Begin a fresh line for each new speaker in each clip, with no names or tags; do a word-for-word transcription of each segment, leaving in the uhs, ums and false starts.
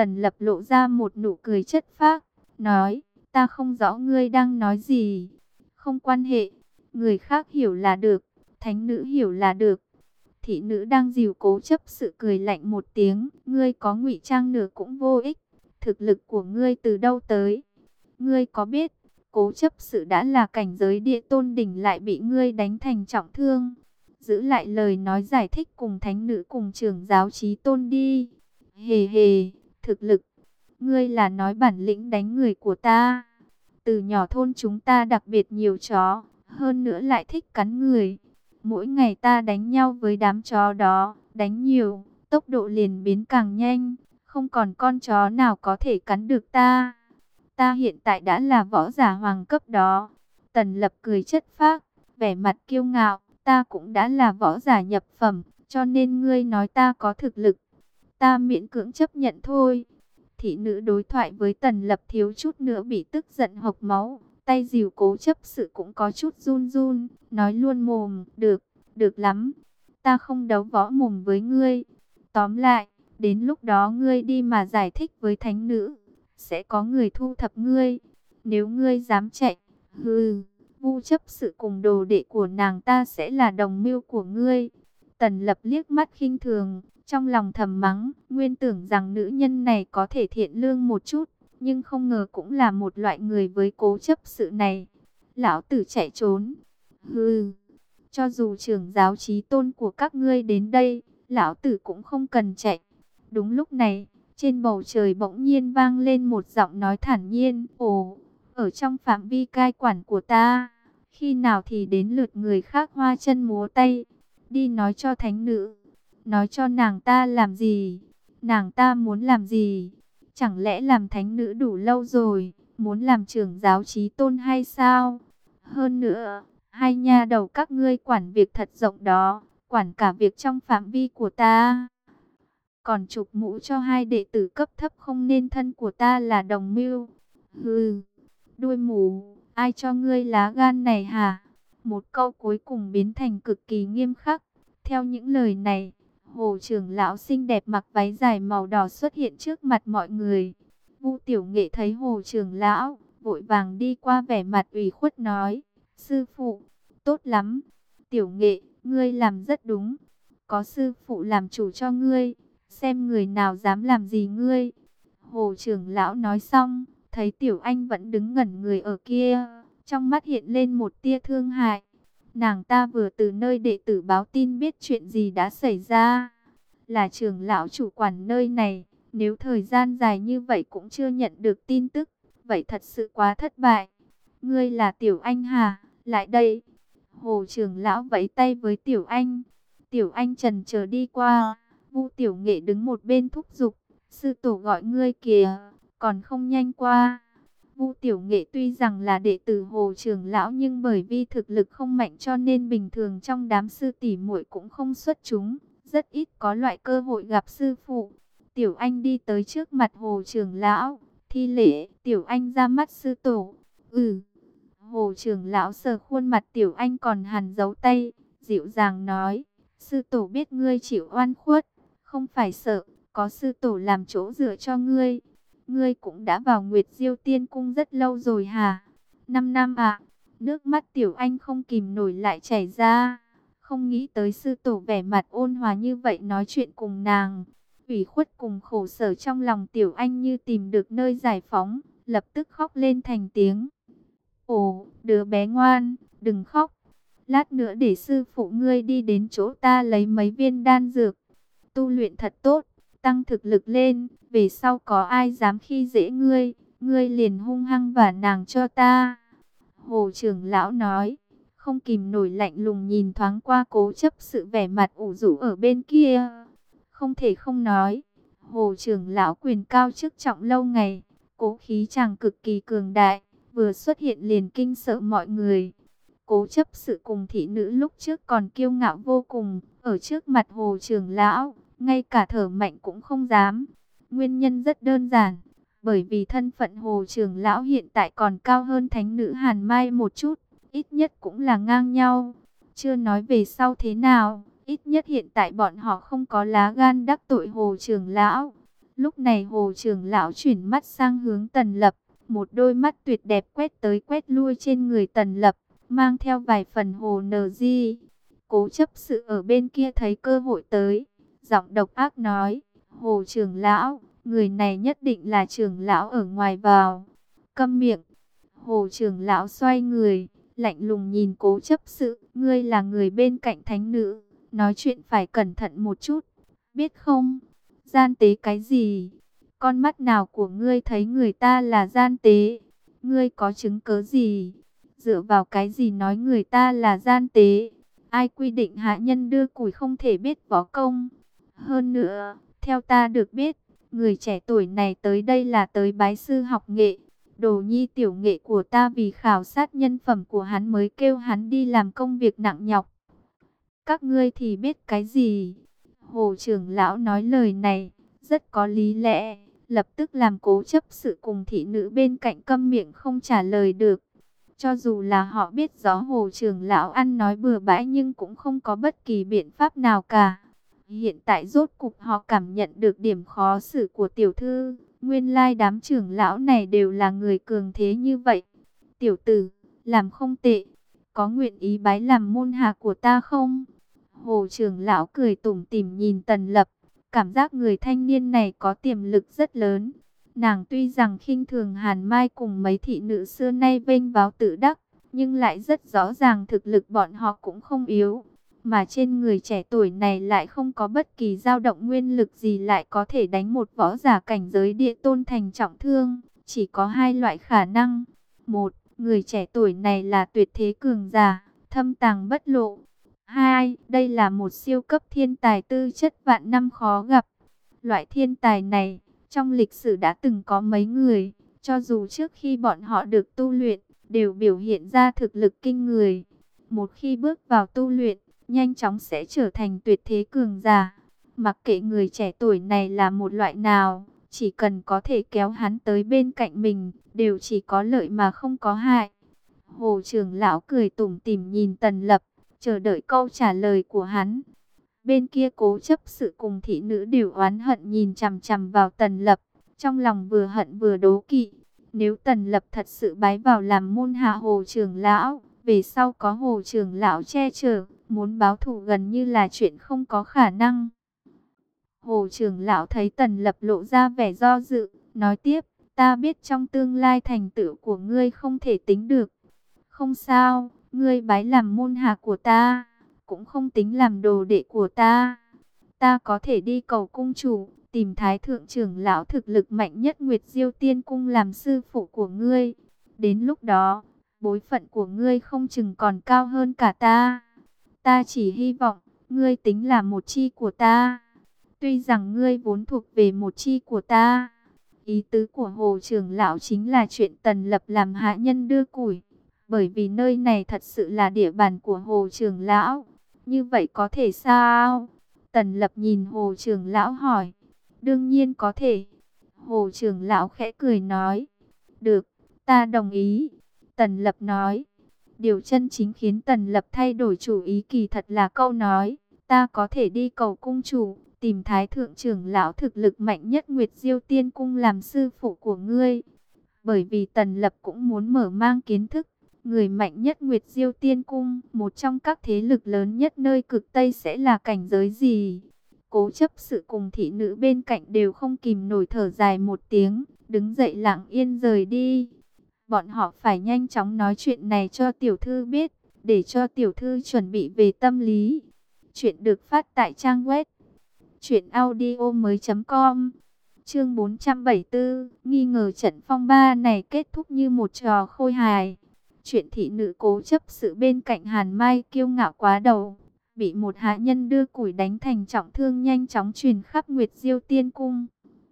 Tần Lập lộ ra một nụ cười chất phác, nói, ta không rõ ngươi đang nói gì. Không quan hệ, người khác hiểu là được, thánh nữ hiểu là được. Thị nữ đang dìu Cố Chấp Sự cười lạnh một tiếng, ngươi có ngụy trang nửa cũng vô ích. Thực lực của ngươi từ đâu tới? Ngươi có biết, Cố Chấp Sự đã là cảnh giới địa tôn đỉnh lại bị ngươi đánh thành trọng thương. Giữ lại lời nói giải thích cùng thánh nữ cùng trưởng giáo chí tôn đi. Hề hề, thực lực. Ngươi là nói bản lĩnh đánh người của ta. Từ nhỏ thôn chúng ta đặc biệt nhiều chó, hơn nữa lại thích cắn người. Mỗi ngày ta đánh nhau với đám chó đó, đánh nhiều, tốc độ liền biến càng nhanh. Không còn con chó nào có thể cắn được ta. Ta hiện tại đã là võ giả hoàng cấp đó. Tần Lập cười chất phác, vẻ mặt kiêu ngạo. Ta cũng đã là võ giả nhập phẩm, cho nên ngươi nói ta có thực lực. Ta miễn cưỡng chấp nhận thôi. Thị nữ đối thoại với Tần Lập thiếu chút nữa bị tức giận hộc máu. Tay dìu Cố Chấp Sự cũng có chút run run. Nói luôn mồm, được, được lắm. Ta không đấu võ mồm với ngươi. Tóm lại, đến lúc đó ngươi đi mà giải thích với thánh nữ. Sẽ có người thu thập ngươi. Nếu ngươi dám chạy, hừ, Vu Chấp Sự cùng đồ đệ của nàng ta sẽ là đồng mưu của ngươi. Tần Lập liếc mắt khinh thường, trong lòng thầm mắng, nguyên tưởng rằng nữ nhân này có thể thiện lương một chút, nhưng không ngờ cũng là một loại người với Cố Chấp Sự này. Lão tử chạy trốn. Hừ, cho dù trưởng giáo chí tôn của các ngươi đến đây, lão tử cũng không cần chạy. Đúng lúc này, trên bầu trời bỗng nhiên vang lên một giọng nói thản nhiên, ồ, ở trong phạm vi cai quản của ta, khi nào thì đến lượt người khác hoa chân múa tay. Đi nói cho thánh nữ. Nói cho nàng ta làm gì? Nàng ta muốn làm gì? Chẳng lẽ làm thánh nữ đủ lâu rồi, muốn làm trưởng giáo chí tôn hay sao? Hơn nữa, hai nha đầu các ngươi quản việc thật rộng đó, quản cả việc trong phạm vi của ta. Còn chụp mũ cho hai đệ tử cấp thấp không nên thân của ta là đồng mưu. Hừ, đuôi mù, ai cho ngươi lá gan này hả? Một câu cuối cùng biến thành cực kỳ nghiêm khắc. Theo những lời này, Hồ trưởng lão xinh đẹp mặc váy dài màu đỏ xuất hiện trước mặt mọi người. Vu Tiểu Nghệ thấy Hồ trưởng lão, vội vàng đi qua vẻ mặt ủy khuất nói, sư phụ, tốt lắm. Tiểu Nghệ, ngươi làm rất đúng. Có sư phụ làm chủ cho ngươi, xem người nào dám làm gì ngươi. Hồ trưởng lão nói xong, thấy Tiểu Anh vẫn đứng ngẩn người ở kia, trong mắt hiện lên một tia thương hại. Nàng ta vừa từ nơi đệ tử báo tin biết chuyện gì đã xảy ra. Là trưởng lão chủ quản nơi này, nếu thời gian dài như vậy cũng chưa nhận được tin tức, vậy thật sự quá thất bại. Ngươi là Tiểu Anh hả? Lại đây. Hồ trưởng lão vẫy tay với Tiểu Anh. Tiểu Anh chần chờ đi qua. Vu Tiểu Nghệ đứng một bên thúc giục. Sư tổ gọi ngươi kìa, còn không nhanh qua. Vu Tiểu Nghệ tuy rằng là đệ tử Hồ trưởng lão nhưng bởi vì thực lực không mạnh cho nên bình thường trong đám sư tỷ muội cũng không xuất chúng, rất ít có loại cơ hội gặp sư phụ. Tiểu Anh đi tới trước mặt Hồ trưởng lão, thi lễ, Tiểu Anh ra mắt sư tổ. Ừ. Hồ trưởng lão sờ khuôn mặt Tiểu Anh còn hằn dấu tay, dịu dàng nói, sư tổ biết ngươi chịu oan khuất, không phải sợ, có sư tổ làm chỗ dựa cho ngươi. Ngươi cũng đã vào Nguyệt Diêu Tiên Cung rất lâu rồi hả? Năm năm ạ. Nước mắt Tiểu Anh không kìm nổi lại chảy ra. Không nghĩ tới sư tổ vẻ mặt ôn hòa như vậy nói chuyện cùng nàng. Ủy khuất cùng khổ sở trong lòng Tiểu Anh như tìm được nơi giải phóng, lập tức khóc lên thành tiếng. Ồ, đứa bé ngoan, đừng khóc. Lát nữa để sư phụ ngươi đi đến chỗ ta lấy mấy viên đan dược. Tu luyện thật tốt, tăng thực lực lên, về sau có ai dám khi dễ ngươi, ngươi liền hung hăng vả nàng cho ta. Hồ trưởng lão nói, không kìm nổi lạnh lùng nhìn thoáng qua Cố Chấp Sự vẻ mặt ủ rũ ở bên kia. Không thể không nói, Hồ trưởng lão quyền cao chức trọng lâu ngày, cố khí chàng cực kỳ cường đại, vừa xuất hiện liền kinh sợ mọi người. Cố Chấp Sự cùng thị nữ lúc trước còn kiêu ngạo vô cùng, ở trước mặt Hồ trưởng lão, ngay cả thở mạnh cũng không dám. Nguyên nhân rất đơn giản, bởi vì thân phận Hồ trưởng lão hiện tại còn cao hơn thánh nữ Hàn Mai một chút, ít nhất cũng là ngang nhau. Chưa nói về sau thế nào, ít nhất hiện tại bọn họ không có lá gan đắc tội Hồ trưởng lão. Lúc này Hồ trưởng lão chuyển mắt sang hướng Tần Lập, một đôi mắt tuyệt đẹp quét tới quét lui trên người Tần Lập, mang theo vài phần hồ nờ di. Cố chấp sự ở bên kia thấy cơ hội tới, giọng độc ác nói, Hồ trưởng lão, người này nhất định là trưởng lão ở ngoài vào. Câm miệng. Hồ trưởng lão xoay người, lạnh lùng nhìn cố chấp sự, ngươi là người bên cạnh thánh nữ, nói chuyện phải cẩn thận một chút, biết không? Gian tế cái gì? Con mắt nào của ngươi thấy người ta là gian tế? Ngươi có chứng cớ gì? Dựa vào cái gì nói người ta là gian tế? Ai quy định hạ nhân đưa củi không thể biết võ công? Hơn nữa, theo ta được biết, người trẻ tuổi này tới đây là tới bái sư học nghệ. Đồ nhi tiểu nghệ của ta vì khảo sát nhân phẩm của hắn mới kêu hắn đi làm công việc nặng nhọc. Các ngươi thì biết cái gì? Hồ trưởng lão nói lời này rất có lý lẽ, lập tức làm cố chấp sự cùng thị nữ bên cạnh câm miệng không trả lời được. Cho dù là họ biết rõ Hồ trưởng lão ăn nói bừa bãi nhưng cũng không có bất kỳ biện pháp nào cả. Hiện tại rốt cục họ cảm nhận được điểm khó xử của tiểu thư. Nguyên lai đám trưởng lão này đều là người cường thế như vậy. Tiểu tử, làm không tệ, có nguyện ý bái làm môn hạ của ta không? Hồ trưởng lão cười tủm tỉm nhìn Tần Lập, cảm giác người thanh niên này có tiềm lực rất lớn. Nàng tuy rằng khinh thường Hàn Mai cùng mấy thị nữ xưa nay vênh váo tự đắc, nhưng lại rất rõ ràng thực lực bọn họ cũng không yếu. Mà trên người trẻ tuổi này lại không có bất kỳ dao động nguyên lực gì lại có thể đánh một võ giả cảnh giới địa tôn thành trọng thương. Chỉ có hai loại khả năng. Một, người trẻ tuổi này là tuyệt thế cường giả, thâm tàng bất lộ. Hai, đây là một siêu cấp thiên tài tư chất vạn năm khó gặp. Loại thiên tài này, trong lịch sử đã từng có mấy người, cho dù trước khi bọn họ được tu luyện, đều biểu hiện ra thực lực kinh người. Một khi bước vào tu luyện, nhanh chóng sẽ trở thành tuyệt thế cường giả. Mặc kệ người trẻ tuổi này là một loại nào, chỉ cần có thể kéo hắn tới bên cạnh mình, đều chỉ có lợi mà không có hại. Hồ trưởng lão cười tủm tỉm nhìn Tần Lập, chờ đợi câu trả lời của hắn. Bên kia cố chấp sự cùng thị nữ đều oán hận nhìn chằm chằm vào Tần Lập, trong lòng vừa hận vừa đố kỵ. Nếu Tần Lập thật sự bái vào làm môn hạ Hồ trưởng lão, về sau có Hồ trưởng lão che chở, muốn báo thù gần như là chuyện không có khả năng. Hồ trưởng lão thấy Tần Lập lộ ra vẻ do dự, nói tiếp, ta biết trong tương lai thành tựu của ngươi không thể tính được. Không sao, ngươi bái làm môn hạ của ta, cũng không tính làm đồ đệ của ta. Ta có thể đi cầu cung chủ, tìm thái thượng trưởng lão thực lực mạnh nhất Nguyệt Diêu Tiên Cung làm sư phụ của ngươi. Đến lúc đó, bối phận của ngươi không chừng còn cao hơn cả ta. Ta chỉ hy vọng, ngươi tính là một chi của ta. Tuy rằng ngươi vốn thuộc về một chi của ta. Ý tứ của Hồ trưởng lão chính là chuyện Tần Lập làm hạ nhân đưa củi. Bởi vì nơi này thật sự là địa bàn của Hồ trưởng lão. Như vậy có thể sao? Tần Lập nhìn Hồ trưởng lão hỏi. Đương nhiên có thể. Hồ trưởng lão khẽ cười nói. Được, ta đồng ý. Tần Lập nói. Điều chân chính khiến Tần Lập thay đổi chủ ý kỳ thật là câu nói. Ta có thể đi cầu cung chủ, tìm thái thượng trưởng lão thực lực mạnh nhất Nguyệt Diêu Tiên Cung làm sư phụ của ngươi. Bởi vì Tần Lập cũng muốn mở mang kiến thức. Người mạnh nhất Nguyệt Diêu Tiên Cung, một trong các thế lực lớn nhất nơi cực Tây sẽ là cảnh giới gì? Cố chấp sự cùng thị nữ bên cạnh đều không kìm nổi thở dài một tiếng, đứng dậy lặng yên rời đi. Bọn họ phải nhanh chóng nói chuyện này cho tiểu thư biết, để cho tiểu thư chuẩn bị về tâm lý. Chuyện được phát tại trang web truyện audio mới chấm com. Chương bốn trăm bảy mươi tư, nghi ngờ trận phong ba này kết thúc như một trò khôi hài. Chuyện thị nữ cố chấp sự bên cạnh Hàn Mai kiêu ngạo quá đầu, bị một hạ nhân đưa củi đánh thành trọng thương nhanh chóng truyền khắp Nguyệt Diêu Tiên Cung.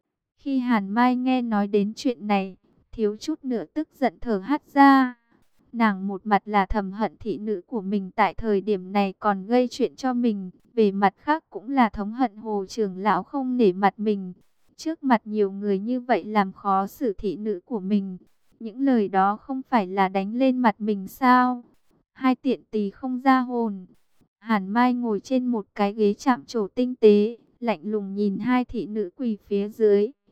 Khi Hàn Mai nghe nói đến chuyện này, thiếu chút nữa tức giận thở hắt ra. Nàng một mặt là thầm hận thị nữ của mình tại thời điểm này còn gây chuyện cho mình, về mặt khác cũng là thống hận Hồ trưởng lão không nể mặt mình. Trước mặt nhiều người như vậy làm khó xử thị nữ của mình. Những lời đó không phải là đánh lên mặt mình sao? Hai tiện tỳ không ra hồn. Hàn Mai ngồi trên một cái ghế chạm trổ tinh tế, lạnh lùng nhìn hai thị nữ quỳ phía dưới,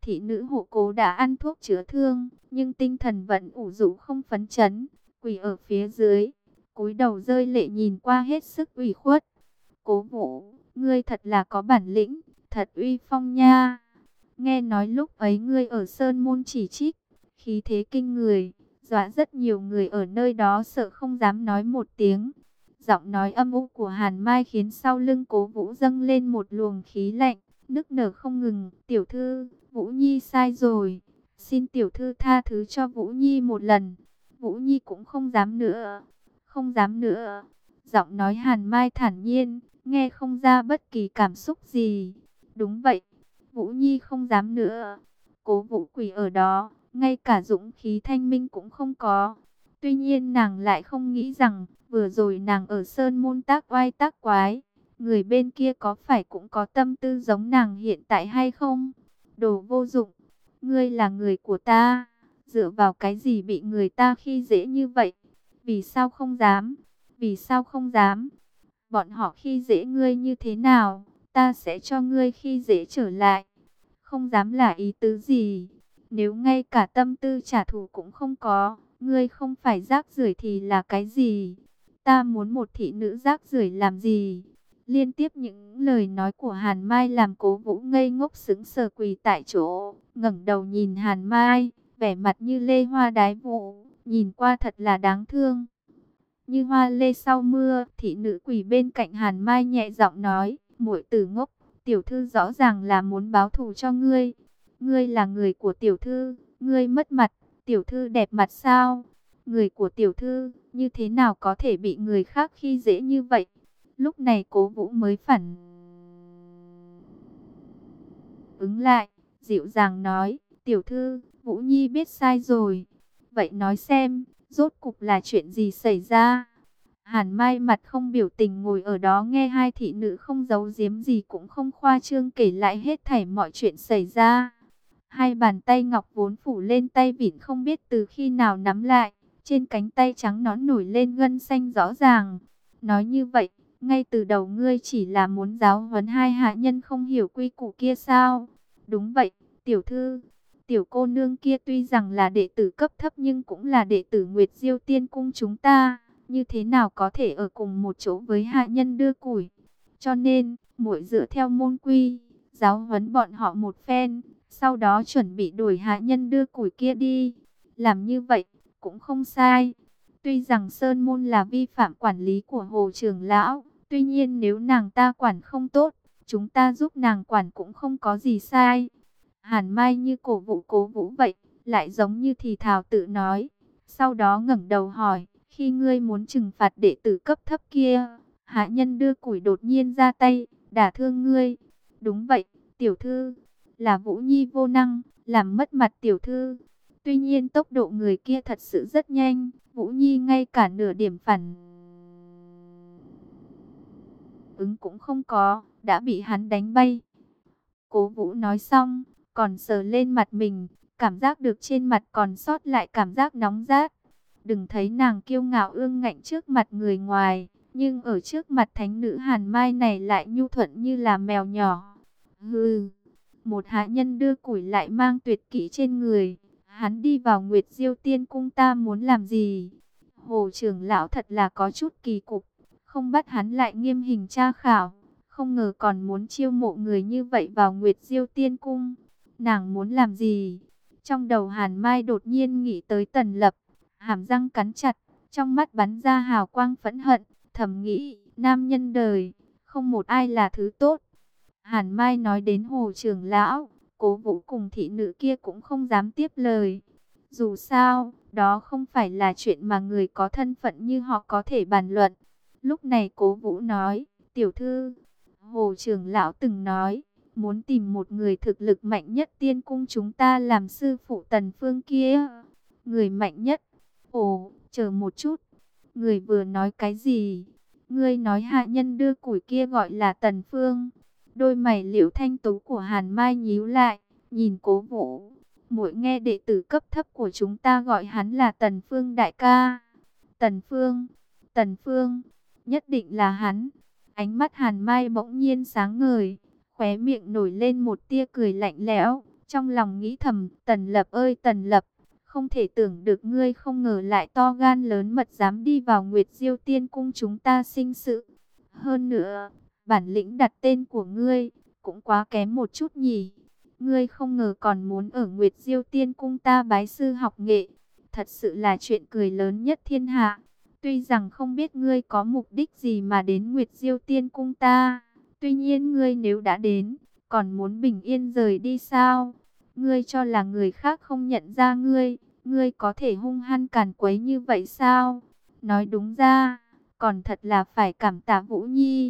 Thị nữ hộ cố đã ăn thuốc chữa thương, nhưng tinh thần vẫn ủ rũ không phấn chấn, quỳ ở phía dưới, cúi đầu rơi lệ nhìn qua hết sức ủy khuất. Cố Vũ, ngươi thật là có bản lĩnh, thật uy phong nha. Nghe nói lúc ấy ngươi ở Sơn Môn chỉ trích, khí thế kinh người, dọa rất nhiều người ở nơi đó sợ không dám nói một tiếng. Giọng nói âm u của Hàn Mai khiến sau lưng Cố Vũ dâng lên một luồng khí lạnh, nức nở không ngừng. Tiểu thư, Vũ Nhi sai rồi, xin tiểu thư tha thứ cho Vũ Nhi một lần. Vũ Nhi cũng không dám nữa, không dám nữa. Giọng nói Hàn Mai thản nhiên, nghe không ra bất kỳ cảm xúc gì. Đúng vậy, Vũ Nhi không dám nữa. Cố Vũ quỳ ở đó, ngay cả dũng khí thanh minh cũng không có. Tuy nhiên nàng lại không nghĩ rằng, vừa rồi nàng ở Sơn Môn tác oai tác quái, người bên kia có phải cũng có tâm tư giống nàng hiện tại hay không? Đồ vô dụng, ngươi là người của ta, dựa vào cái gì bị người ta khi dễ như vậy? Vì sao không dám? Vì sao không dám? Bọn họ khi dễ ngươi như thế nào, ta sẽ cho ngươi khi dễ trở lại. Không dám là ý tứ gì? Nếu ngay cả tâm tư trả thù cũng không có, ngươi không phải rác rưởi thì là cái gì? Ta muốn một thị nữ rác rưởi làm gì? Liên tiếp những lời nói của Hàn Mai làm Cố Vũ ngây ngốc sững sờ quỳ tại chỗ, ngẩng đầu nhìn Hàn Mai, vẻ mặt như lê hoa đái vũ, nhìn qua thật là đáng thương. Như hoa lê sau mưa, thị nữ quỳ bên cạnh Hàn Mai nhẹ giọng nói, muội tử ngốc, tiểu thư rõ ràng là muốn báo thù cho ngươi. Ngươi là người của tiểu thư, ngươi mất mặt, tiểu thư đẹp mặt sao? Người của tiểu thư, như thế nào có thể bị người khác khi dễ như vậy? Lúc này Cố Vũ mới phản ứng lại, dịu dàng nói, tiểu thư, Vũ Nhi biết sai rồi. Vậy nói xem, rốt cục là chuyện gì xảy ra? Hàn Mai mặt không biểu tình ngồi ở đó nghe hai thị nữ không giấu giếm gì cũng không khoa trương kể lại hết thảy mọi chuyện xảy ra. Hai bàn tay ngọc vốn phủ lên tay vịn không biết từ khi nào nắm lại, trên cánh tay trắng nõn nổi lên gân xanh rõ ràng. Nói như vậy, ngay từ đầu ngươi chỉ là muốn giáo huấn hai hạ nhân không hiểu quy củ kia sao? Đúng vậy, tiểu thư. Tiểu cô nương kia tuy rằng là đệ tử cấp thấp nhưng cũng là đệ tử Nguyệt Diêu Tiên Cung chúng ta, như thế nào có thể ở cùng một chỗ với hạ nhân đưa củi. Cho nên, muội dựa theo môn quy, giáo huấn bọn họ một phen, sau đó chuẩn bị đuổi hạ nhân đưa củi kia đi. Làm như vậy, cũng không sai. Tuy rằng Sơn Môn là vi phạm quản lý của Hồ Trưởng Lão, tuy nhiên nếu nàng ta quản không tốt, chúng ta giúp nàng quản cũng không có gì sai. Hàn Mai như cổ vũ Cố Vũ vậy, lại giống như thì thào tự nói. Sau đó ngẩng đầu hỏi, khi ngươi muốn trừng phạt đệ tử cấp thấp kia, hạ nhân đưa củi đột nhiên ra tay, đả thương ngươi. Đúng vậy, tiểu thư, là Vũ Nhi vô năng, làm mất mặt tiểu thư. Tuy nhiên tốc độ người kia thật sự rất nhanh, Vũ Nhi ngay cả nửa điểm phản ứng cũng không có, đã bị hắn đánh bay. Cố Vũ nói xong, còn sờ lên mặt mình, cảm giác được trên mặt còn sót lại cảm giác nóng rát. Đừng thấy nàng kiêu ngạo ương ngạnh trước mặt người ngoài, nhưng ở trước mặt thánh nữ Hàn Mai này lại nhu thuận như là mèo nhỏ. Hừ, một hạ nhân đưa củi lại mang tuyệt kỹ trên người, hắn đi vào Nguyệt Diêu Tiên Cung ta muốn làm gì? Hồ trưởng lão thật là có chút kỳ cục, không bắt hắn lại nghiêm hình tra khảo, không ngờ còn muốn chiêu mộ người như vậy vào Nguyệt Diêu Tiên Cung. Nàng muốn làm gì? Trong đầu Hàn Mai đột nhiên nghĩ tới Tần Lập, hàm răng cắn chặt, trong mắt bắn ra hào quang phẫn hận, thầm nghĩ, nam nhân đời, không một ai là thứ tốt. Hàn Mai nói đến Hồ trưởng lão, Cố Vũ cùng thị nữ kia cũng không dám tiếp lời. Dù sao, đó không phải là chuyện mà người có thân phận như họ có thể bàn luận. Lúc này Cố Vũ nói, tiểu thư, Hồ trưởng lão từng nói, muốn tìm một người thực lực mạnh nhất tiên cung chúng ta làm sư phụ Tần Phương kia. Người mạnh nhất? Ồ, chờ một chút. Người vừa nói cái gì? Ngươi nói hạ nhân đưa củi kia gọi là Tần Phương. Đôi mày liễu thanh tú của Hàn Mai nhíu lại, nhìn Cố Vũ. Muội nghe đệ tử cấp thấp của chúng ta gọi hắn là Tần Phương đại ca. Tần Phương, Tần Phương, nhất định là hắn. Ánh mắt Hàn Mai bỗng nhiên sáng ngời, khóe miệng nổi lên một tia cười lạnh lẽo. Trong lòng nghĩ thầm, Tần Lập ơi Tần Lập, không thể tưởng được ngươi không ngờ lại to gan lớn mật dám đi vào Nguyệt Diêu Tiên Cung chúng ta sinh sự. Hơn nữa, bản lĩnh đặt tên của ngươi cũng quá kém một chút nhỉ. Ngươi không ngờ còn muốn ở Nguyệt Diêu Tiên Cung ta bái sư học nghệ. Thật sự là chuyện cười lớn nhất thiên hạ. Tuy rằng không biết ngươi có mục đích gì mà đến Nguyệt Diêu Tiên Cung ta. Tuy nhiên ngươi nếu đã đến, còn muốn bình yên rời đi sao? Ngươi cho là người khác không nhận ra ngươi, ngươi có thể hung hăng càn quấy như vậy sao? Nói đúng ra, còn thật là phải cảm tạ Vũ Nhi.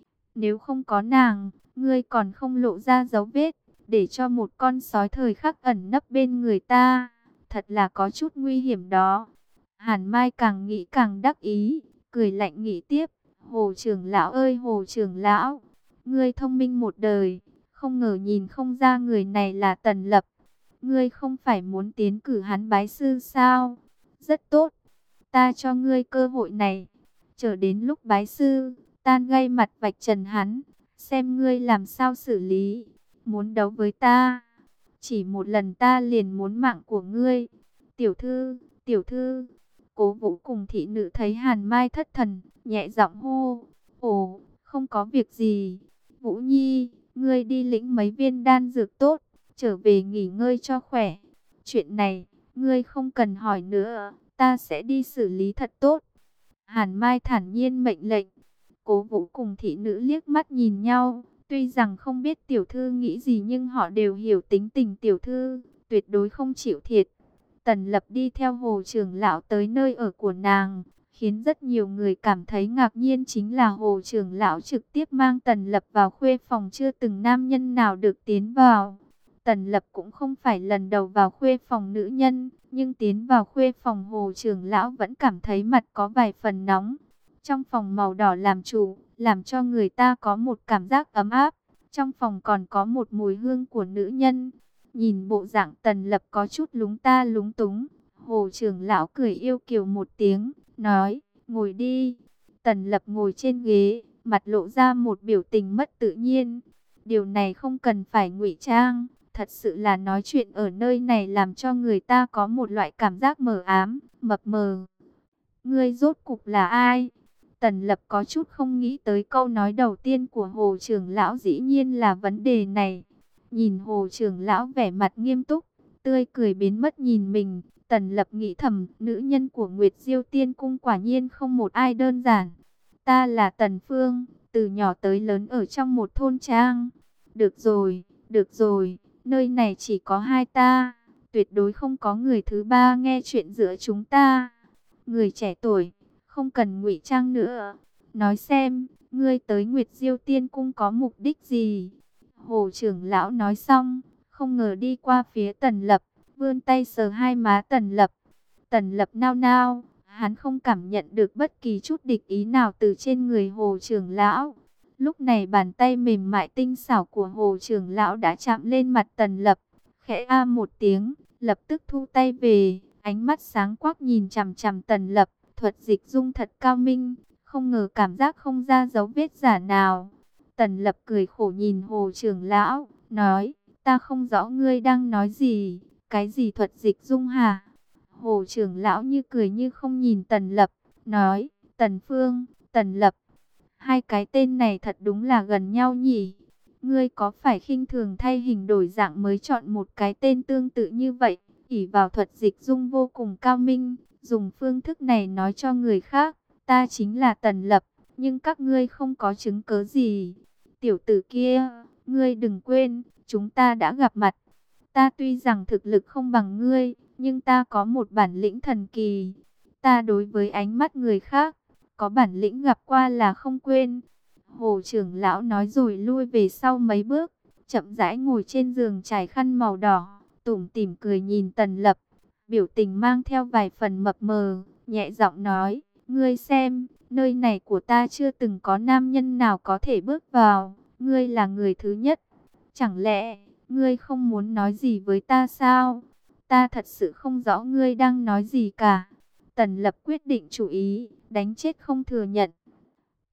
Nếu không có nàng, ngươi còn không lộ ra dấu vết, để cho một con sói thời khắc ẩn nấp bên người ta. Thật là có chút nguy hiểm đó. Hàn Mai càng nghĩ càng đắc ý, cười lạnh nghĩ tiếp. Hồ trưởng lão ơi Hồ trưởng lão, ngươi thông minh một đời, không ngờ nhìn không ra người này là Tần Lập. Ngươi không phải muốn tiến cử hắn bái sư sao? Rất tốt, ta cho ngươi cơ hội này. Chờ đến lúc bái sư, tan gây mặt vạch trần hắn, xem ngươi làm sao xử lý. Muốn đấu với ta, chỉ một lần ta liền muốn mạng của ngươi. Tiểu thư, tiểu thư. Cố Vũ cùng thị nữ thấy Hàn Mai thất thần, nhẹ giọng hô. Ồ, không có việc gì. Vũ Nhi, ngươi đi lĩnh mấy viên đan dược tốt, trở về nghỉ ngơi cho khỏe. Chuyện này, ngươi không cần hỏi nữa, ta sẽ đi xử lý thật tốt. Hàn Mai thản nhiên mệnh lệnh. Cố Vũ cùng thị nữ liếc mắt nhìn nhau. Tuy rằng không biết tiểu thư nghĩ gì nhưng họ đều hiểu tính tình tiểu thư, tuyệt đối không chịu thiệt. Tần Lập đi theo Hồ trưởng lão tới nơi ở của nàng, khiến rất nhiều người cảm thấy ngạc nhiên chính là Hồ trưởng lão trực tiếp mang Tần Lập vào khuê phòng, chưa từng nam nhân nào được tiến vào. Tần Lập cũng không phải lần đầu vào khuê phòng nữ nhân, nhưng tiến vào khuê phòng Hồ trưởng lão vẫn cảm thấy mặt có vài phần nóng. Trong phòng màu đỏ làm chủ, làm cho người ta có một cảm giác ấm áp. Trong phòng còn có một mùi hương của nữ nhân. Nhìn bộ dạng Tần Lập có chút lúng ta lúng túng. Hồ trưởng lão cười yêu kiều một tiếng, nói, ngồi đi. Tần Lập ngồi trên ghế, mặt lộ ra một biểu tình mất tự nhiên. Điều này không cần phải ngụy trang. Thật sự là nói chuyện ở nơi này làm cho người ta có một loại cảm giác mờ ám, mập mờ. Ngươi rốt cục là ai? Tần Lập có chút không nghĩ tới câu nói đầu tiên của Hồ trưởng lão dĩ nhiên là vấn đề này. Nhìn Hồ trưởng lão vẻ mặt nghiêm túc, tươi cười biến mất nhìn mình. Tần Lập nghĩ thầm, nữ nhân của Nguyệt Diêu Tiên Cung quả nhiên không một ai đơn giản. Ta là Tần Phương, từ nhỏ tới lớn ở trong một thôn trang. Được rồi, được rồi, nơi này chỉ có hai ta, tuyệt đối không có người thứ ba nghe chuyện giữa chúng ta. Người trẻ tuổi, không cần ngụy trang nữa. Nói xem, ngươi tới Nguyệt Diêu Tiên Cung có mục đích gì? Hồ trưởng lão nói xong, không ngờ đi qua phía Tần Lập, vươn tay sờ hai má Tần Lập. Tần Lập nao nao, hắn không cảm nhận được bất kỳ chút địch ý nào từ trên người Hồ trưởng lão. Lúc này bàn tay mềm mại tinh xảo của Hồ trưởng lão đã chạm lên mặt Tần Lập, khẽ a một tiếng, lập tức thu tay về, ánh mắt sáng quắc nhìn chằm chằm Tần Lập. Thuật dịch dung thật cao minh, không ngờ cảm giác không ra dấu vết giả nào. Tần Lập cười khổ nhìn Hồ trưởng lão, nói, ta không rõ ngươi đang nói gì, cái gì thuật dịch dung hả? Hồ trưởng lão như cười như không nhìn Tần Lập, nói, Tần Phương, Tần Lập, hai cái tên này thật đúng là gần nhau nhỉ. Ngươi có phải khinh thường thay hình đổi dạng mới chọn một cái tên tương tự như vậy, ỷ vào thuật dịch dung vô cùng cao minh, dùng phương thức này nói cho người khác, ta chính là Tần Lập, nhưng các ngươi không có chứng cớ gì. Tiểu tử kia, ngươi đừng quên, chúng ta đã gặp mặt. Ta tuy rằng thực lực không bằng ngươi, nhưng ta có một bản lĩnh thần kỳ. Ta đối với ánh mắt người khác, có bản lĩnh gặp qua là không quên. Hồ trưởng lão nói rồi lui về sau mấy bước, chậm rãi ngồi trên giường trải khăn màu đỏ, tủm tỉm cười nhìn Tần Lập. Biểu tình mang theo vài phần mập mờ, nhẹ giọng nói, ngươi xem, nơi này của ta chưa từng có nam nhân nào có thể bước vào, ngươi là người thứ nhất. Chẳng lẽ, ngươi không muốn nói gì với ta sao? Ta thật sự không rõ ngươi đang nói gì cả. Tần Lập quyết định chủ ý, đánh chết không thừa nhận.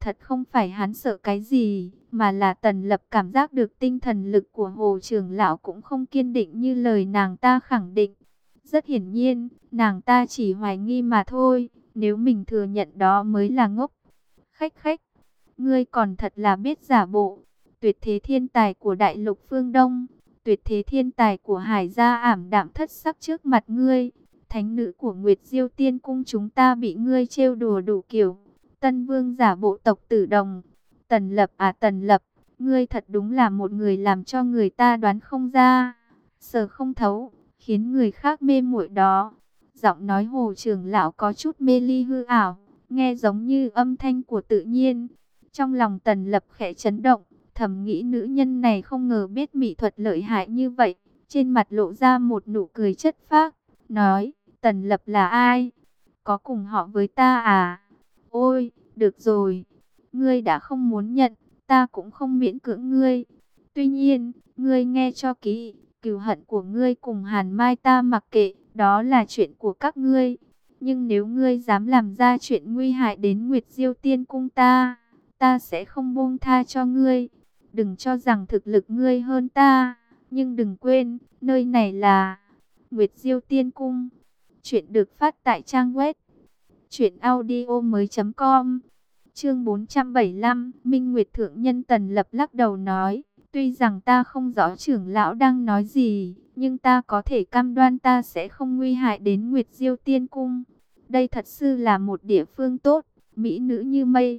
Thật không phải hắn sợ cái gì, mà là Tần Lập cảm giác được tinh thần lực của Hồ trưởng lão cũng không kiên định như lời nàng ta khẳng định. Rất hiển nhiên, nàng ta chỉ hoài nghi mà thôi, nếu mình thừa nhận đó mới là ngốc. Khách khách, ngươi còn thật là biết giả bộ. Tuyệt thế thiên tài của đại lục phương Đông, tuyệt thế thiên tài của Hải gia ảm đạm thất sắc trước mặt ngươi. Thánh nữ của Nguyệt Diêu Tiên Cung chúng ta bị ngươi trêu đùa đủ kiểu. Tân vương giả bộ tộc Tử Đồng. Tần Lập à Tần Lập, ngươi thật đúng là một người làm cho người ta đoán không ra, sờ không thấu, khiến người khác mê muội đó. Giọng nói Hồ trưởng lão có chút mê ly hư ảo, nghe giống như âm thanh của tự nhiên. Trong lòng Tần Lập khẽ chấn động, thầm nghĩ nữ nhân này không ngờ biết mỹ thuật lợi hại như vậy. Trên mặt lộ ra một nụ cười chất phác, nói, Tần Lập là ai? Có cùng họ với ta à? Ôi, được rồi, ngươi đã không muốn nhận, ta cũng không miễn cưỡng ngươi. Tuy nhiên, ngươi nghe cho kỹ, cừu hận của ngươi cùng Hàn Mai ta mặc kệ, đó là chuyện của các ngươi. Nhưng nếu ngươi dám làm ra chuyện nguy hại đến Nguyệt Diêu Tiên Cung ta, ta sẽ không buông tha cho ngươi. Đừng cho rằng thực lực ngươi hơn ta, nhưng đừng quên, nơi này là Nguyệt Diêu Tiên Cung. Chuyện được phát tại trang web truyện audio mới chấm com. Chương bốn trăm bảy mươi lăm, Minh Nguyệt Thượng Nhân. Tần Lập lắc đầu nói, tuy rằng ta không rõ trưởng lão đang nói gì, nhưng ta có thể cam đoan ta sẽ không nguy hại đến Nguyệt Diêu Tiên Cung. Đây thật sự là một địa phương tốt, mỹ nữ như mây.